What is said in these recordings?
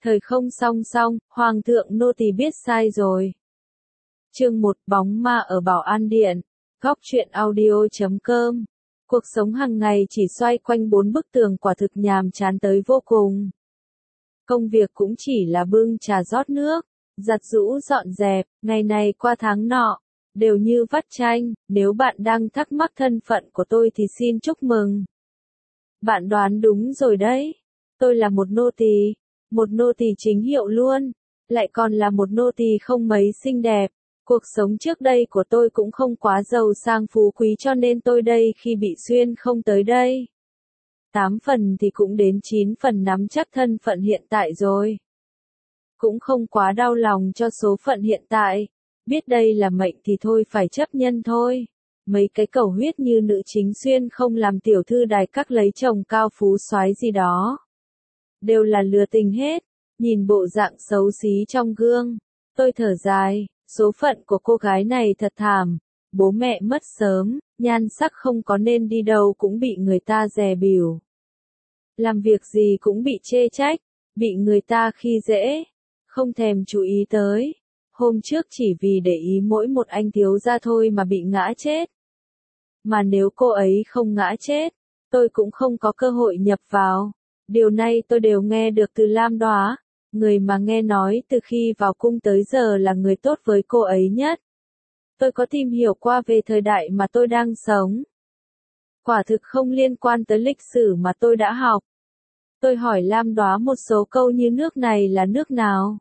Thời không song song, Hoàng thượng nô tỳ biết sai rồi. Chương 1 Bóng ma ở Bảo An Điện. Góc truyện audio.com. Cuộc sống hàng ngày chỉ xoay quanh 4 bức tường quả thực nhàm chán tới vô cùng. Công việc cũng chỉ là bưng trà rót nước, giặt giũ dọn dẹp, ngày này qua tháng nọ, đều như vắt chanh. Nếu bạn đang thắc mắc thân phận của tôi thì xin chúc mừng. Bạn đoán đúng rồi đấy. Tôi là một nô tỳ chính hiệu luôn, lại còn là một nô tỳ không mấy xinh đẹp. Cuộc sống trước đây của tôi cũng không quá giàu sang phú quý cho nên tôi đây khi bị xuyên không tới đây 8 phần thì cũng đến 9 phần nắm chắc thân phận hiện tại rồi. Cũng không quá đau lòng cho số phận hiện tại, biết đây là mệnh thì thôi phải chấp nhận thôi. Mấy cái cầu huyết như nữ chính xuyên không làm tiểu thư đài các lấy chồng cao phú soái gì đó. Đều là lừa tình hết, nhìn bộ dạng xấu xí trong gương. Tôi thở dài, số phận của cô gái này thật thảm, bố mẹ mất sớm, nhan sắc không có nên đi đâu cũng bị người ta dè bỉu. Làm việc gì cũng bị chê trách, bị người ta khi dễ, không thèm chú ý tới. Hôm trước chỉ vì để ý mỗi một anh thiếu gia thôi mà bị ngã chết. Mà nếu cô ấy không ngã chết, tôi cũng không có cơ hội nhập vào. Điều này tôi đều nghe được từ Lam Đóa, người mà nghe nói từ khi vào cung tới giờ là người tốt với cô ấy nhất. Tôi có tìm hiểu qua về thời đại mà tôi đang sống. Quả thực không liên quan tới lịch sử mà tôi đã học. Tôi hỏi Lam Đóa một số câu như nước này là nước nào?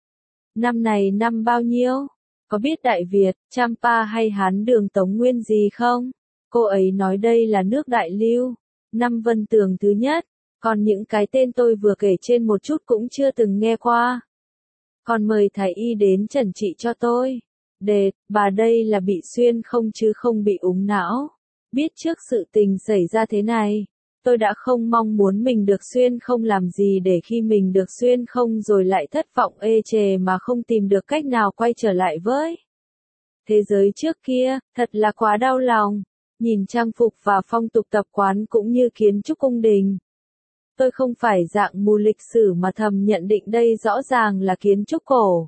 Năm này năm bao nhiêu? Có biết Đại Việt, Champa hay Hán Đường Tống Nguyên gì không? Cô ấy nói đây là nước Đại Lưu, năm Vân Tường thứ nhất. Còn những cái tên tôi vừa kể trên một chút cũng chưa từng nghe qua. Còn mời thái y đến chẩn trị cho tôi. Bà đây là bị xuyên không chứ không bị úng não. Biết trước sự tình xảy ra thế này, tôi đã không mong muốn mình được xuyên không làm gì để khi mình được xuyên không rồi lại thất vọng ê chề mà không tìm được cách nào quay trở lại với thế giới trước kia, thật là quá đau lòng. Nhìn trang phục và phong tục tập quán cũng như kiến trúc cung đình. Tôi không phải dạng mù lịch sử mà thầm nhận định đây rõ ràng là kiến trúc cổ.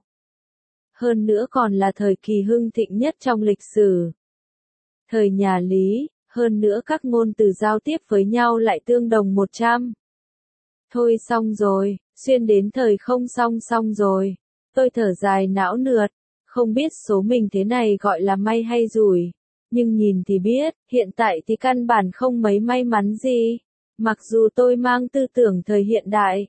Hơn nữa còn là thời kỳ hưng thịnh nhất trong lịch sử. Thời nhà Lý, hơn nữa các ngôn từ giao tiếp với nhau lại tương đồng 100. Thôi xong rồi, xuyên đến thời không xong rồi. Tôi thở dài não nượt, không biết số mình thế này gọi là may hay rủi. Nhưng nhìn thì biết, hiện tại thì căn bản không mấy may mắn gì. Mặc dù tôi mang tư tưởng thời hiện đại,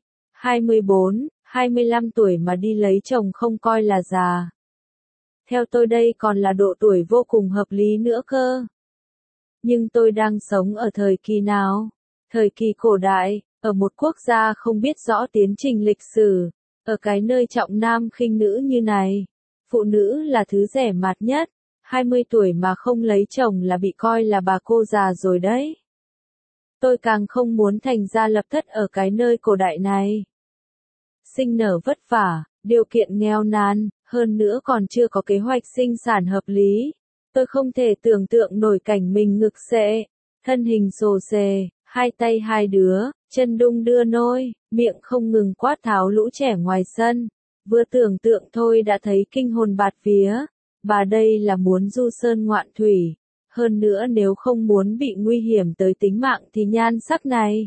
24, 25 tuổi mà đi lấy chồng không coi là già. Theo tôi đây còn là độ tuổi vô cùng hợp lý nữa cơ. Nhưng tôi đang sống ở thời kỳ nào? Thời kỳ cổ đại, ở một quốc gia không biết rõ tiến trình lịch sử, ở cái nơi trọng nam khinh nữ như này. Phụ nữ là thứ rẻ mạt nhất, 20 tuổi mà không lấy chồng là bị coi là bà cô già rồi đấy. Tôi càng không muốn thành gia lập thất ở cái nơi cổ đại này. Sinh nở vất vả, điều kiện nghèo nàn, hơn nữa còn chưa có kế hoạch sinh sản hợp lý. Tôi không thể tưởng tượng nổi cảnh mình ngực xệ, thân hình xồ xề, hai tay hai đứa, chân đung đưa nôi, miệng không ngừng quát tháo lũ trẻ ngoài sân. Vừa tưởng tượng thôi đã thấy kinh hồn bạt vía. Bà đây là muốn du sơn ngoạn thủy. Hơn nữa nếu không muốn bị nguy hiểm tới tính mạng thì nhan sắc này.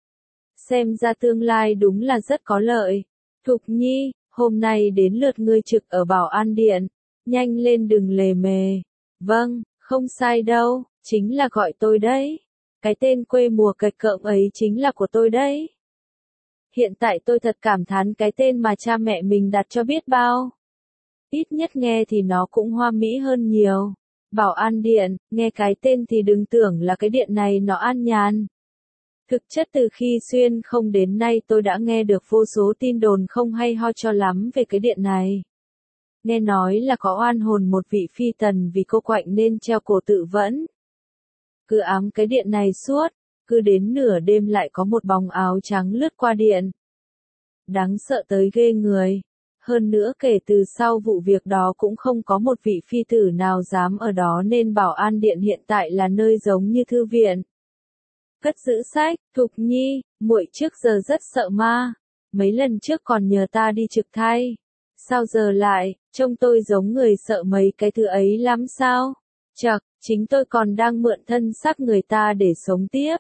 Xem ra tương lai đúng là rất có lợi. Thục Nhi, hôm nay đến lượt ngươi trực ở Bảo An Điện. Nhanh lên đừng lề mề. Vâng, không sai đâu, chính là gọi tôi đấy. Cái tên quê mùa kịch cợm ấy chính là của tôi đấy. Hiện tại tôi thật cảm thán cái tên mà cha mẹ mình đặt cho biết bao. Ít nhất nghe thì nó cũng hoa mỹ hơn nhiều. Bảo An Điện, nghe cái tên thì đừng tưởng là cái điện này nó an nhàn. Thực chất từ khi xuyên không đến nay tôi đã nghe được vô số tin đồn không hay ho cho lắm về cái điện này. Nghe nói là có oan hồn một vị phi tần vì cô quạnh nên treo cổ tự vẫn. Cứ ám cái điện này suốt, cứ đến nửa đêm lại có một bóng áo trắng lướt qua điện. Đáng sợ tới ghê người. Hơn nữa kể từ sau vụ việc đó cũng không có một vị phi tử nào dám ở đó nên Bảo An Điện hiện tại là nơi giống như thư viện. Cất giữ sách, Thục Nhi, muội trước giờ rất sợ ma. mấy lần trước còn nhờ ta đi trực thay. Sao giờ lại, trông tôi giống người sợ mấy cái thứ ấy lắm sao? Chậc, chính tôi còn đang mượn thân xác người ta để sống tiếp.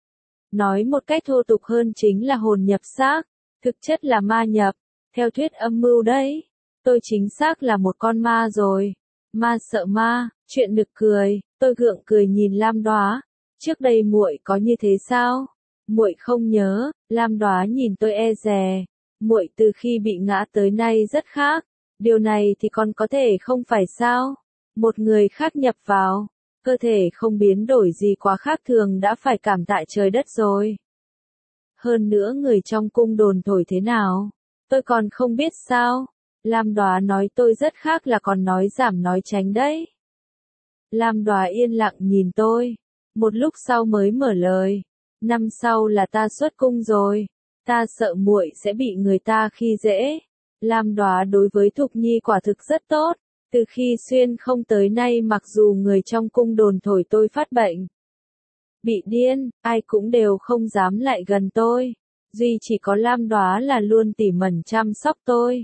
Nói một cách thô tục hơn chính là hồn nhập xác, thực chất là ma nhập, theo thuyết âm mưu đấy. Tôi chính xác là một con ma rồi. Ma sợ ma, chuyện nực cười, tôi gượng cười nhìn Lam Đóa. Trước đây muội có như thế sao? Muội không nhớ. Lam Đóa nhìn tôi e dè. Muội từ khi bị ngã tới nay rất khác. Điều này thì còn có thể không phải sao? Một người khác nhập vào, cơ thể không biến đổi gì quá khác thường đã phải cảm tạ trời đất rồi. Hơn nữa người trong cung đồn thổi thế nào? Tôi còn không biết sao? Lam Đóa nói tôi rất khác là còn nói giảm nói tránh đấy. Lam Đóa yên lặng nhìn tôi. Một lúc sau mới mở lời. Năm sau là ta xuất cung rồi. Ta sợ muội sẽ bị người ta khi dễ. Lam Đóa đối với Thục Nhi quả thực rất tốt. Từ khi xuyên không tới nay mặc dù người trong cung đồn thổi tôi phát bệnh. Bị điên, ai cũng đều không dám lại gần tôi. Duy chỉ có Lam Đóa là luôn tỉ mẩn chăm sóc tôi.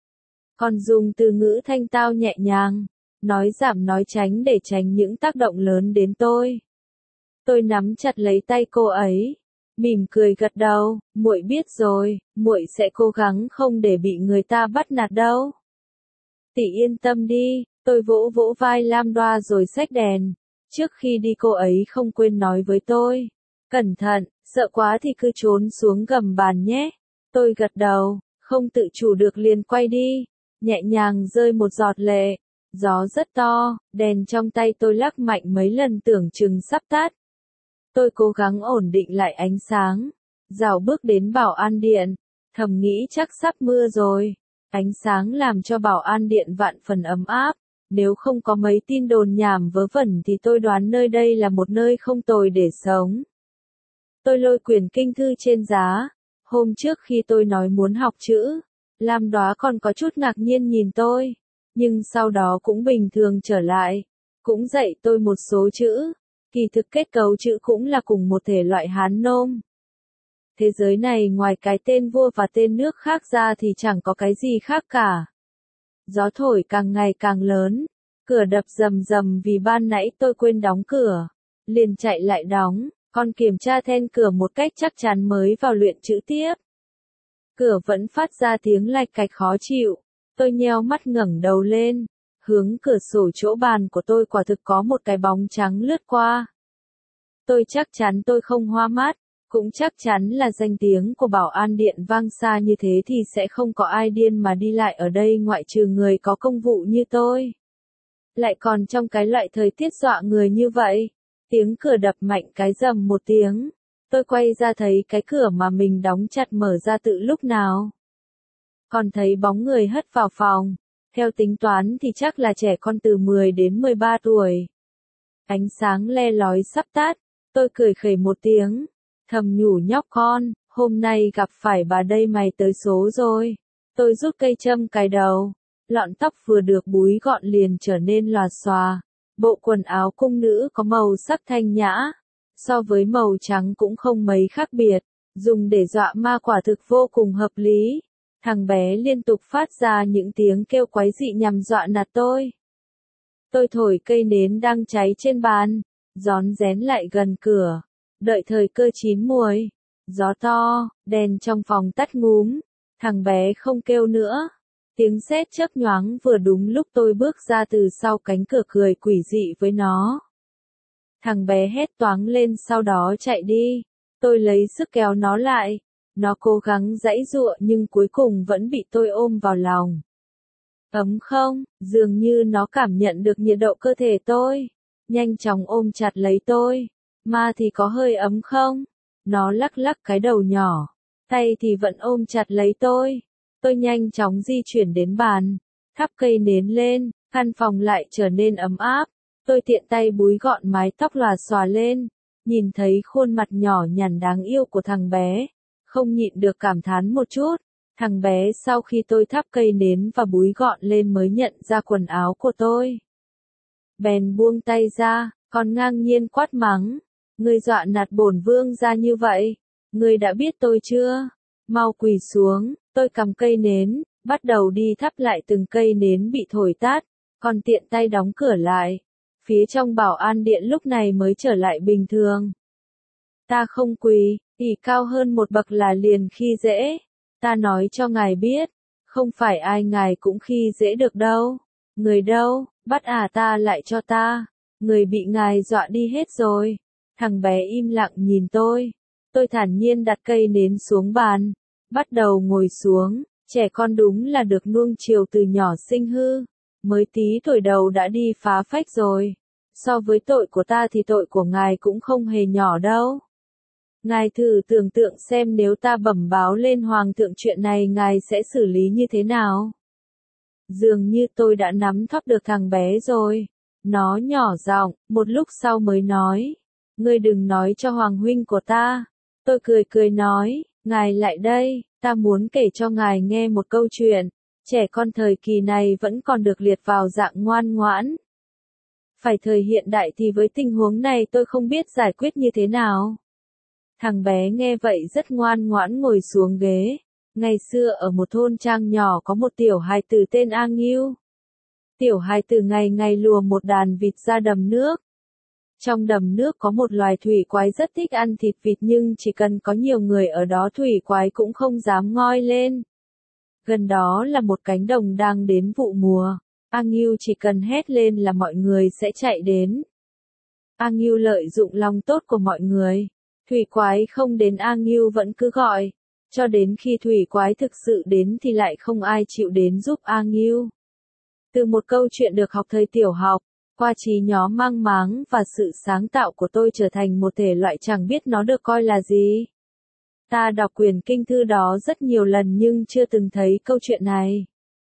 Còn dùng từ ngữ thanh tao nhẹ nhàng, nói giảm nói tránh để tránh những tác động lớn đến tôi. Tôi nắm chặt lấy tay cô ấy, mỉm cười gật đầu, muội biết rồi, muội sẽ cố gắng không để bị người ta bắt nạt đâu. Tỷ yên tâm đi, tôi vỗ vỗ vai Lam Đóa rồi xách đèn. Trước khi đi cô ấy không quên nói với tôi, cẩn thận, sợ quá thì cứ trốn xuống gầm bàn nhé. Tôi gật đầu, không tự chủ được liền quay đi, nhẹ nhàng rơi một giọt lệ. Gió rất to, đèn trong tay tôi lắc mạnh mấy lần tưởng chừng sắp tắt. Tôi cố gắng ổn định lại ánh sáng, rảo bước đến bảo an điện, thầm nghĩ chắc sắp mưa rồi. Ánh sáng làm cho bảo an điện vạn phần ấm áp, nếu không có mấy tin đồn nhảm vớ vẩn thì tôi đoán nơi đây là một nơi không tồi để sống. Tôi lôi quyển kinh thư trên giá, hôm trước khi tôi nói muốn học chữ, Lam Đóa còn có chút ngạc nhiên nhìn tôi, nhưng sau đó cũng bình thường trở lại, cũng dạy tôi một số chữ, kỳ thực kết cấu chữ cũng là cùng một thể loại Hán nôm. Thế giới này ngoài cái tên vua và tên nước khác ra thì chẳng có cái gì khác cả. Gió thổi càng ngày càng lớn, cửa đập rầm rầm vì ban nãy tôi quên đóng cửa, liền chạy lại đóng, còn kiểm tra then cửa một cách chắc chắn mới vào luyện chữ tiếp. Cửa vẫn phát ra tiếng lạch cạch khó chịu, tôi nheo mắt ngẩng đầu lên, hướng cửa sổ chỗ bàn của tôi quả thực có một cái bóng trắng lướt qua. Tôi chắc chắn tôi không hoa mắt. Cũng chắc chắn là danh tiếng của bảo an điện vang xa như thế thì sẽ không có ai điên mà đi lại ở đây ngoại trừ người có công vụ như tôi. Lại còn trong cái loại thời tiết dọa người như vậy. Tiếng cửa đập mạnh cái rầm một tiếng. Tôi quay ra thấy cái cửa mà mình đóng chặt mở ra tự lúc nào. Còn thấy bóng người hất vào phòng. Theo tính toán thì chắc là trẻ con từ 10 đến 13 tuổi. Ánh sáng le lói sắp tắt. Tôi cười khẩy một tiếng. Thầm nhủ nhóc con, hôm nay gặp phải bà đây mày tới số rồi. Tôi rút cây châm cài đầu, lọn tóc vừa được búi gọn liền trở nên lòa xòa. Bộ quần áo cung nữ có màu sắc thanh nhã, so với màu trắng cũng không mấy khác biệt, dùng để dọa ma quả thực vô cùng hợp lý. Thằng bé liên tục phát ra những tiếng kêu quái dị nhằm dọa nạt tôi. Tôi thổi cây nến đang cháy trên bàn, rón rén lại gần cửa. Đợi thời cơ chín muồi, gió to, đèn trong phòng tắt ngúm, thằng bé không kêu nữa. Tiếng sét chớp nhoáng vừa đúng lúc tôi bước ra từ sau cánh cửa cười quỷ dị với nó. Thằng bé hét toáng lên sau đó chạy đi, tôi lấy sức kéo nó lại, nó cố gắng giãy giụa nhưng cuối cùng vẫn bị tôi ôm vào lòng. Ấm không, dường như nó cảm nhận được nhiệt độ cơ thể tôi, nhanh chóng ôm chặt lấy tôi. Ma thì có hơi ấm không? Nó lắc lắc cái đầu nhỏ, tay thì vẫn ôm chặt lấy tôi. Tôi nhanh chóng di chuyển đến bàn, thắp cây nến lên, căn phòng lại trở nên ấm áp. Tôi tiện tay búi gọn mái tóc lòa xòa lên, nhìn thấy khuôn mặt nhỏ nhắn đáng yêu của thằng bé, không nhịn được cảm thán một chút. Thằng bé sau khi tôi thắp cây nến và búi gọn lên mới nhận ra quần áo của tôi. Bèn buông tay ra, còn ngang nhiên quát mắng. Ngươi dọa nạt bổn vương ra như vậy, ngươi đã biết tôi chưa? Mau quỳ xuống, tôi cầm cây nến, bắt đầu đi thắp lại từng cây nến bị thổi tắt, còn tiện tay đóng cửa lại. Phía trong bảo an điện lúc này mới trở lại bình thường. Ta không quỳ, ỷ cao hơn một bậc là liền khi dễ. Ta nói cho ngài biết, không phải ai ngài cũng khi dễ được đâu. Người đâu, bắt ta lại cho ta. Người bị ngài dọa đi hết rồi. Thằng bé im lặng nhìn tôi. Tôi thản nhiên đặt cây nến xuống bàn, bắt đầu ngồi xuống. Trẻ con đúng là được nuông chiều từ nhỏ sinh hư. Mới tí tuổi đầu đã đi phá phách rồi. So với tội của ta thì tội của ngài cũng không hề nhỏ đâu. Ngài thử tưởng tượng xem nếu ta bẩm báo lên hoàng thượng chuyện này ngài sẽ xử lý như thế nào? Dường như tôi đã nắm thóp được thằng bé rồi. Nó nhỏ giọng, một lúc sau mới nói. Ngươi đừng nói cho hoàng huynh của ta. Tôi cười cười nói, ngài lại đây, ta muốn kể cho ngài nghe một câu chuyện. Trẻ con thời kỳ này vẫn còn được liệt vào dạng ngoan ngoãn. Phải thời hiện đại thì với tình huống này tôi không biết giải quyết như thế nào. Thằng bé nghe vậy rất ngoan ngoãn ngồi xuống ghế. Ngày xưa ở một thôn trang nhỏ có một tiểu hài tử tên A Ngưu. Tiểu hài tử ngày ngày lùa một đàn vịt ra đầm nước. Trong đầm nước có một loài thủy quái rất thích ăn thịt vịt nhưng chỉ cần có nhiều người ở đó thủy quái cũng không dám ngoi lên. Gần đó là một cánh đồng đang đến vụ mùa. A Ngưu chỉ cần hét lên là mọi người sẽ chạy đến. A Ngưu lợi dụng lòng tốt của mọi người. Thủy quái không đến A Ngưu vẫn cứ gọi. Cho đến khi thủy quái thực sự đến thì lại không ai chịu đến giúp A Ngưu. Từ một câu chuyện được học thời tiểu học, qua trí nhớ mang máng và sự sáng tạo của tôi trở thành một thể loại chẳng biết nó được coi là gì. Ta đọc quyển kinh thư đó rất nhiều lần nhưng chưa từng thấy câu chuyện này.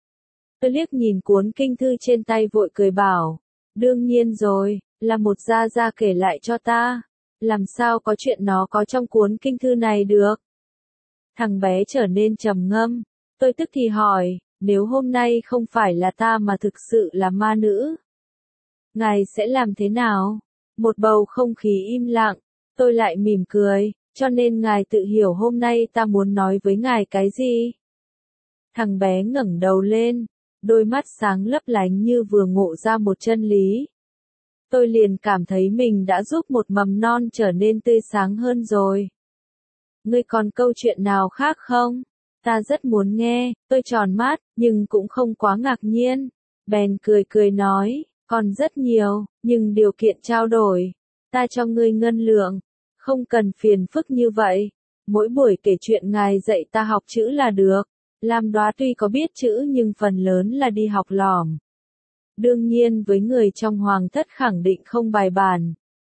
Tôi liếc nhìn cuốn kinh thư trên tay vội cười bảo, đương nhiên rồi, là một gia gia kể lại cho ta. Làm sao có chuyện nó có trong cuốn kinh thư này được? Thằng bé trở nên trầm ngâm. Tôi tức thì hỏi, nếu hôm nay không phải là ta mà thực sự là ma nữ, ngài sẽ làm thế nào? Một bầu không khí im lặng. Tôi lại mỉm cười, cho nên ngài tự hiểu hôm nay ta muốn nói với ngài cái gì? Thằng bé ngẩng đầu lên, đôi mắt sáng lấp lánh như vừa ngộ ra một chân lý. Tôi liền cảm thấy mình đã giúp một mầm non trở nên tươi sáng hơn rồi. Ngươi còn câu chuyện nào khác không? Ta rất muốn nghe. Tôi tròn mắt, nhưng cũng không quá ngạc nhiên. Bèn cười cười nói, còn rất nhiều, nhưng điều kiện trao đổi. Ta cho ngươi ngân lượng. Không cần phiền phức như vậy. Mỗi buổi kể chuyện ngài dạy ta học chữ là được. Lam Đoá tuy có biết chữ nhưng phần lớn là đi học lỏm. Đương nhiên với người trong hoàng thất khẳng định không bài bản.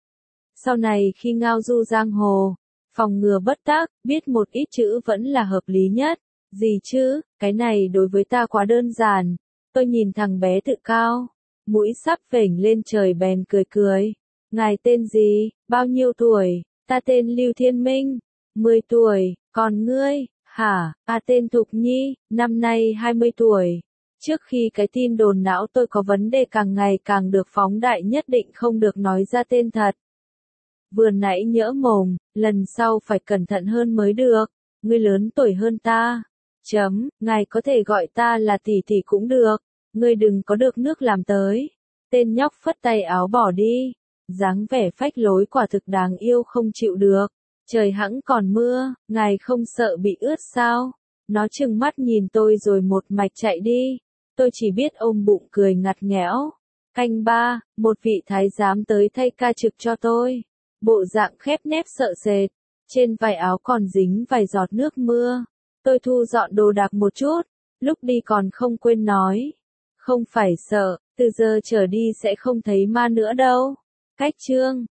Sau này khi ngao du giang hồ, phòng ngừa bất trắc, biết một ít chữ vẫn là hợp lý nhất. Gì chứ, cái này đối với ta quá đơn giản. Tôi nhìn thằng bé tự cao, mũi sắp phểnh lên trời bèn cười cười. Ngài tên gì, bao nhiêu tuổi? Ta tên Lưu Thiên Minh, 10 tuổi, còn ngươi, hả? Tên Thục Nhi, năm nay 20 tuổi. Trước khi cái tin đồn não tôi có vấn đề càng ngày càng được phóng đại nhất định không được nói ra tên thật. Vừa nãy nhỡ mồm, lần sau phải cẩn thận hơn mới được. Ngươi lớn tuổi hơn ta. Ngài có thể gọi ta là tỷ tỷ cũng được. Ngươi đừng có được nước làm tới. Tên nhóc phất tay áo bỏ đi. Dáng vẻ phách lối quả thực đáng yêu không chịu được. Trời hẵng còn mưa, ngài không sợ bị ướt sao? Nó trừng mắt nhìn tôi rồi một mạch chạy đi. Tôi chỉ biết ôm bụng cười ngặt nghẽo. Canh 3, một vị thái giám tới thay ca trực cho tôi. Bộ dạng khép nép sợ sệt. Trên vải áo còn dính vài giọt nước mưa. Tôi thu dọn đồ đạc một chút. Lúc đi còn không quên nói. Không phải sợ, từ giờ trở đi sẽ không thấy ma nữa đâu. Cách chương